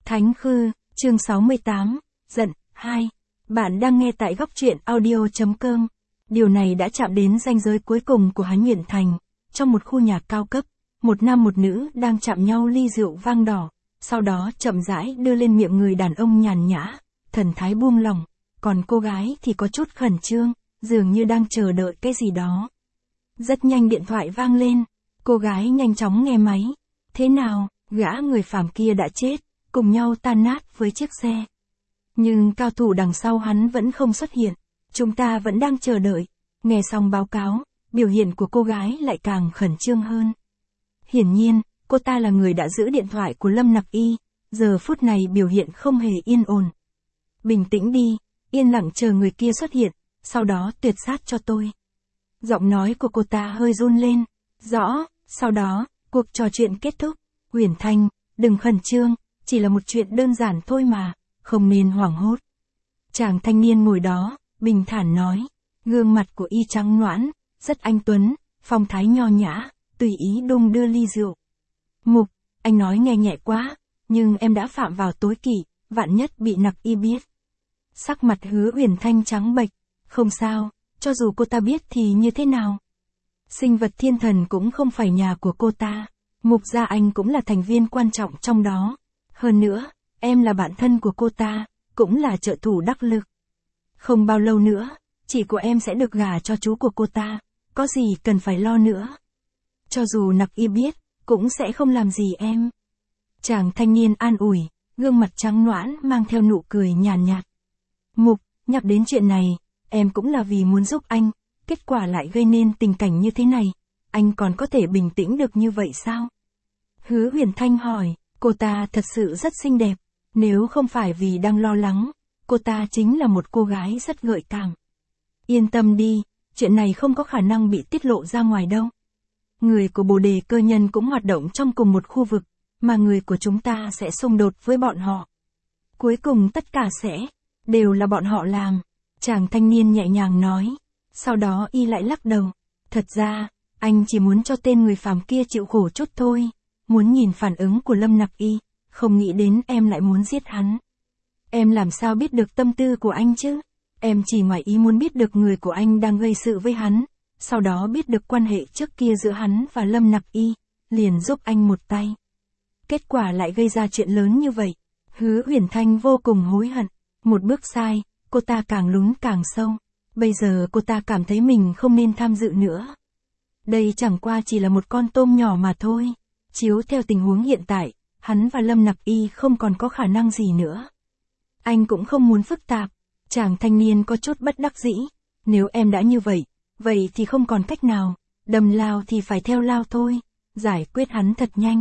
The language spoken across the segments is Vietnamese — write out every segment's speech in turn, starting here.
Thánh Khư, chương 68, giận, 2. Bạn đang nghe tại góc truyện audio.com. Điều này đã chạm đến ranh giới cuối cùng của Hán Nguyễn Thành. Trong một khu nhà cao cấp, một nam một nữ đang chạm nhau ly rượu vang đỏ, sau đó chậm rãi đưa lên miệng người đàn ông nhàn nhã, thần thái buông lỏng, còn cô gái thì có chút khẩn trương, dường như đang chờ đợi cái gì đó. Rất nhanh điện thoại vang lên, cô gái nhanh chóng nghe máy. Thế nào, gã người phàm kia đã chết, cùng nhau tan nát với chiếc xe. Nhưng cao thủ đằng sau hắn vẫn không xuất hiện, chúng ta vẫn đang chờ đợi. Nghe xong báo cáo, biểu hiện của cô gái lại càng khẩn trương hơn. Hiển nhiên, cô ta là người đã giữ điện thoại của Lâm Nặc Y, giờ phút này biểu hiện không hề yên ổn. Bình tĩnh đi, yên lặng chờ người kia xuất hiện, sau đó tuyệt sát cho tôi. Giọng nói của cô ta hơi run lên. Rõ, sau đó, cuộc trò chuyện kết thúc. Huyền Thanh, đừng khẩn trương, chỉ là một chuyện đơn giản thôi mà, không nên hoảng hốt. Chàng thanh niên ngồi đó, bình thản nói, gương mặt của y trắng nõn, rất anh tuấn, phong thái nho nhã, tùy ý đung đưa ly rượu. Mục, anh nói nghe nhẹ quá, nhưng em đã phạm vào tối kỵ, vạn nhất bị Nặc Y biết. Sắc mặt Hứa Huyền Thanh trắng bệch, không sao, cho dù cô ta biết thì như thế nào. Sinh vật thiên thần cũng không phải nhà của cô ta, Mục gia anh cũng là thành viên quan trọng trong đó. Hơn nữa, em là bạn thân của cô ta, cũng là trợ thủ đắc lực. Không bao lâu nữa, chị của em sẽ được gả cho chú của cô ta, có gì cần phải lo nữa. Cho dù Nặc Y biết, cũng sẽ không làm gì em. Chàng thanh niên an ủi, gương mặt trắng nõn mang theo nụ cười nhàn nhạt. Mục, nhắc đến chuyện này, em cũng là vì muốn giúp anh, kết quả lại gây nên tình cảnh như thế này, anh còn có thể bình tĩnh được như vậy sao? Hứa Huyền Thanh hỏi, cô ta thật sự rất xinh đẹp, nếu không phải vì đang lo lắng, cô ta chính là một cô gái rất gợi cảm. Yên tâm đi, chuyện này không có khả năng bị tiết lộ ra ngoài đâu. Người của Bồ Đề Cơ Nhân cũng hoạt động trong cùng một khu vực, mà người của chúng ta sẽ xung đột với bọn họ. Cuối cùng tất cả đều là bọn họ làm. Chàng thanh niên nhẹ nhàng nói. Sau đó y lại lắc đầu. Thật ra, anh chỉ muốn cho tên người phàm kia chịu khổ chút thôi. Muốn nhìn phản ứng của Lâm Nặc Y, không nghĩ đến em lại muốn giết hắn. Em làm sao biết được tâm tư của anh chứ? Em chỉ ngoài ý muốn biết được người của anh đang gây sự với hắn. Sau đó biết được quan hệ trước kia giữa hắn và Lâm Nặc Y, liền giúp anh một tay. Kết quả lại gây ra chuyện lớn như vậy. Hứa Huyền Thanh vô cùng hối hận. Một bước sai, cô ta càng lún càng sâu. Bây giờ cô ta cảm thấy mình không nên tham dự nữa. Đây chẳng qua chỉ là một con tôm nhỏ mà thôi. Chiếu theo tình huống hiện tại, hắn và Lâm Nặc Y không còn có khả năng gì nữa. Anh cũng không muốn phức tạp. Chàng thanh niên có chút bất đắc dĩ. Nếu em đã như vậy thì không còn cách nào. Đầm lao thì phải theo lao thôi. Giải quyết hắn thật nhanh.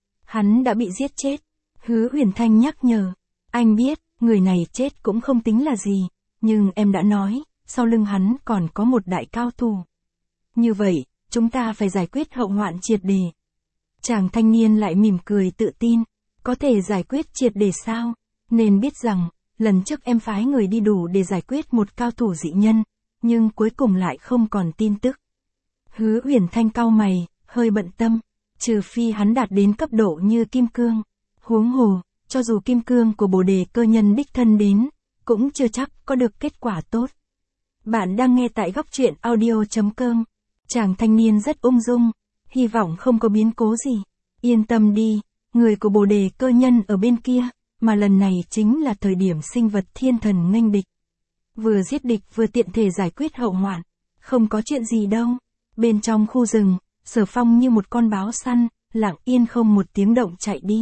Hắn đã bị giết chết. Hứa Huyền Thanh nhắc nhở. Anh biết, người này chết cũng không tính là gì. Nhưng em đã nói, sau lưng hắn còn có một đại cao thủ. Như vậy, chúng ta phải giải quyết hậu hoạn triệt để. Chàng thanh niên lại mỉm cười tự tin. Có thể giải quyết triệt để sao? Nên biết rằng, lần trước em phái người đi đủ để giải quyết một cao thủ dị nhân. Nhưng cuối cùng lại không còn tin tức. Hứa Huyền Thanh cau mày, hơi bận tâm. Trừ phi hắn đạt đến cấp độ như Kim Cương. Huống hồ, cho dù Kim Cương của Bồ Đề Cơ Nhân đích thân đến, cũng chưa chắc có được kết quả tốt. Bạn đang nghe tại góc truyện audio.com. Chàng thanh niên rất ung dung, hy vọng không có biến cố gì. Yên tâm đi, người của Bồ Đề Cơ Nhân ở bên kia, mà lần này chính là thời điểm sinh vật thiên thần nghênh địch. Vừa giết địch vừa tiện thể giải quyết hậu hoạn, không có chuyện gì đâu. Bên trong khu rừng, Sở Phong như một con báo săn, lặng yên không một tiếng động chạy đi.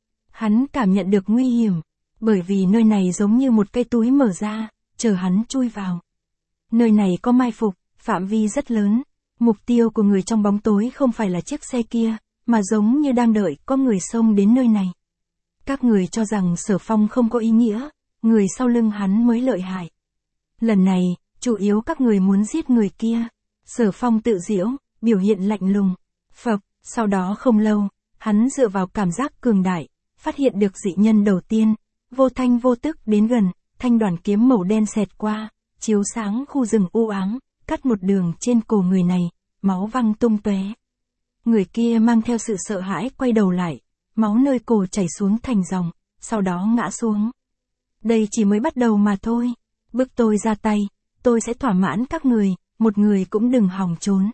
Hắn cảm nhận được nguy hiểm, bởi vì nơi này giống như một cây túi mở ra, chờ hắn chui vào. Nơi này có mai phục, phạm vi rất lớn. Mục tiêu của người trong bóng tối không phải là chiếc xe kia, mà giống như đang đợi có người xông đến nơi này. Các người cho rằng Sở Phong không có ý nghĩa, người sau lưng hắn mới lợi hại. Lần này, chủ yếu các người muốn giết người kia. Sở Phong tự giễu, biểu hiện lạnh lùng. Phập, sau đó không lâu, hắn dựa vào cảm giác cường đại, phát hiện được dị nhân đầu tiên, vô thanh vô tức đến gần, thanh đoàn kiếm màu đen xẹt qua, chiếu sáng khu rừng u ám, cắt một đường trên cổ người này, máu văng tung tóe. Người kia mang theo sự sợ hãi quay đầu lại, máu nơi cổ chảy xuống thành dòng, sau đó ngã xuống. Đây chỉ mới bắt đầu mà thôi. Bức tôi ra tay, tôi sẽ thỏa mãn các người, một người cũng đừng hòng trốn.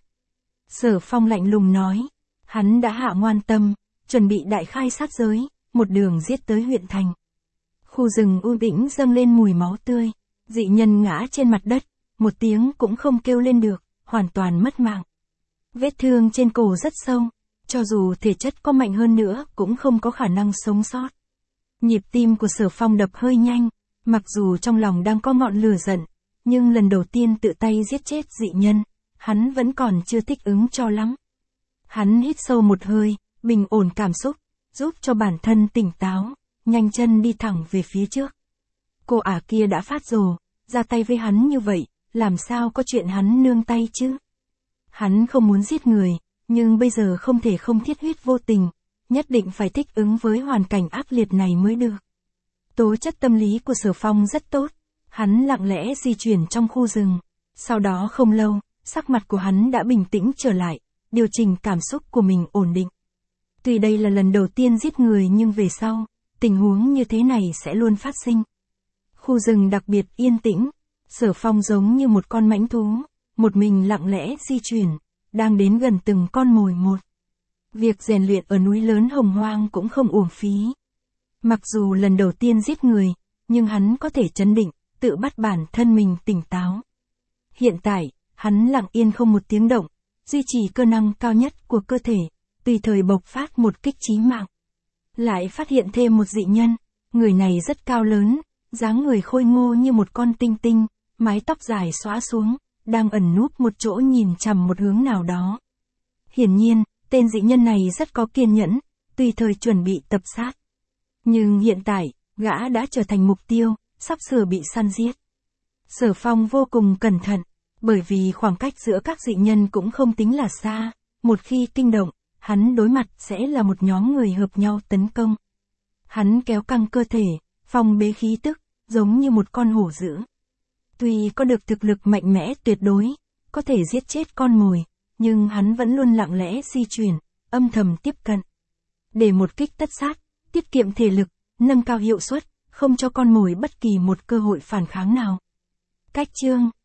Sở Phong lạnh lùng nói. Hắn đã hạ ngoan tâm, chuẩn bị đại khai sát giới, một đường giết tới huyện thành. Khu rừng u tĩnh dâng lên mùi máu tươi, dị nhân ngã trên mặt đất, một tiếng cũng không kêu lên được, hoàn toàn mất mạng. Vết thương trên cổ rất sâu, cho dù thể chất có mạnh hơn nữa cũng không có khả năng sống sót. Nhịp tim của Sở Phong đập hơi nhanh, mặc dù trong lòng đang có ngọn lửa giận, nhưng lần đầu tiên tự tay giết chết dị nhân, hắn vẫn còn chưa thích ứng cho lắm. Hắn hít sâu một hơi, bình ổn cảm xúc, giúp cho bản thân tỉnh táo, nhanh chân đi thẳng về phía trước. Cô ả kia đã phát rồ, ra tay với hắn như vậy, làm sao có chuyện hắn nương tay chứ? Hắn không muốn giết người, nhưng bây giờ không thể không thiết huyết vô tình, nhất định phải thích ứng với hoàn cảnh ác liệt này mới được. Tố chất tâm lý của Sở Phong rất tốt, hắn lặng lẽ di chuyển trong khu rừng, sau đó không lâu, sắc mặt của hắn đã bình tĩnh trở lại, điều chỉnh cảm xúc của mình ổn định. Tuy đây là lần đầu tiên giết người nhưng về sau, tình huống như thế này sẽ luôn phát sinh. Khu rừng đặc biệt yên tĩnh, Sở Phong giống như một con mãnh thú, một mình lặng lẽ di chuyển, đang đến gần từng con mồi một. Việc rèn luyện ở núi lớn Hồng Hoang cũng không uổng phí. Mặc dù lần đầu tiên giết người, nhưng hắn có thể trấn định, tự bắt bản thân mình tỉnh táo. Hiện tại, hắn lặng yên không một tiếng động, duy trì cơ năng cao nhất của cơ thể, tùy thời bộc phát một kích chí mạng. Lại phát hiện thêm một dị nhân, người này rất cao lớn, dáng người khôi ngô như một con tinh tinh, mái tóc dài xõa xuống, đang ẩn núp một chỗ nhìn chằm một hướng nào đó. Hiển nhiên, tên dị nhân này rất có kiên nhẫn, tùy thời chuẩn bị tập sát. Nhưng hiện tại, gã đã trở thành mục tiêu, sắp sửa bị săn giết. Sở Phong vô cùng cẩn thận, bởi vì khoảng cách giữa các dị nhân cũng không tính là xa, một khi kinh động, hắn đối mặt sẽ là một nhóm người hợp nhau tấn công. Hắn kéo căng cơ thể, phong bế khí tức, giống như một con hổ dữ. Tuy có được thực lực mạnh mẽ tuyệt đối, có thể giết chết con mồi, nhưng hắn vẫn luôn lặng lẽ di chuyển, âm thầm tiếp cận. Để một kích tất sát, tiết kiệm thể lực, nâng cao hiệu suất, không cho con mồi bất kỳ một cơ hội phản kháng nào. Cách chương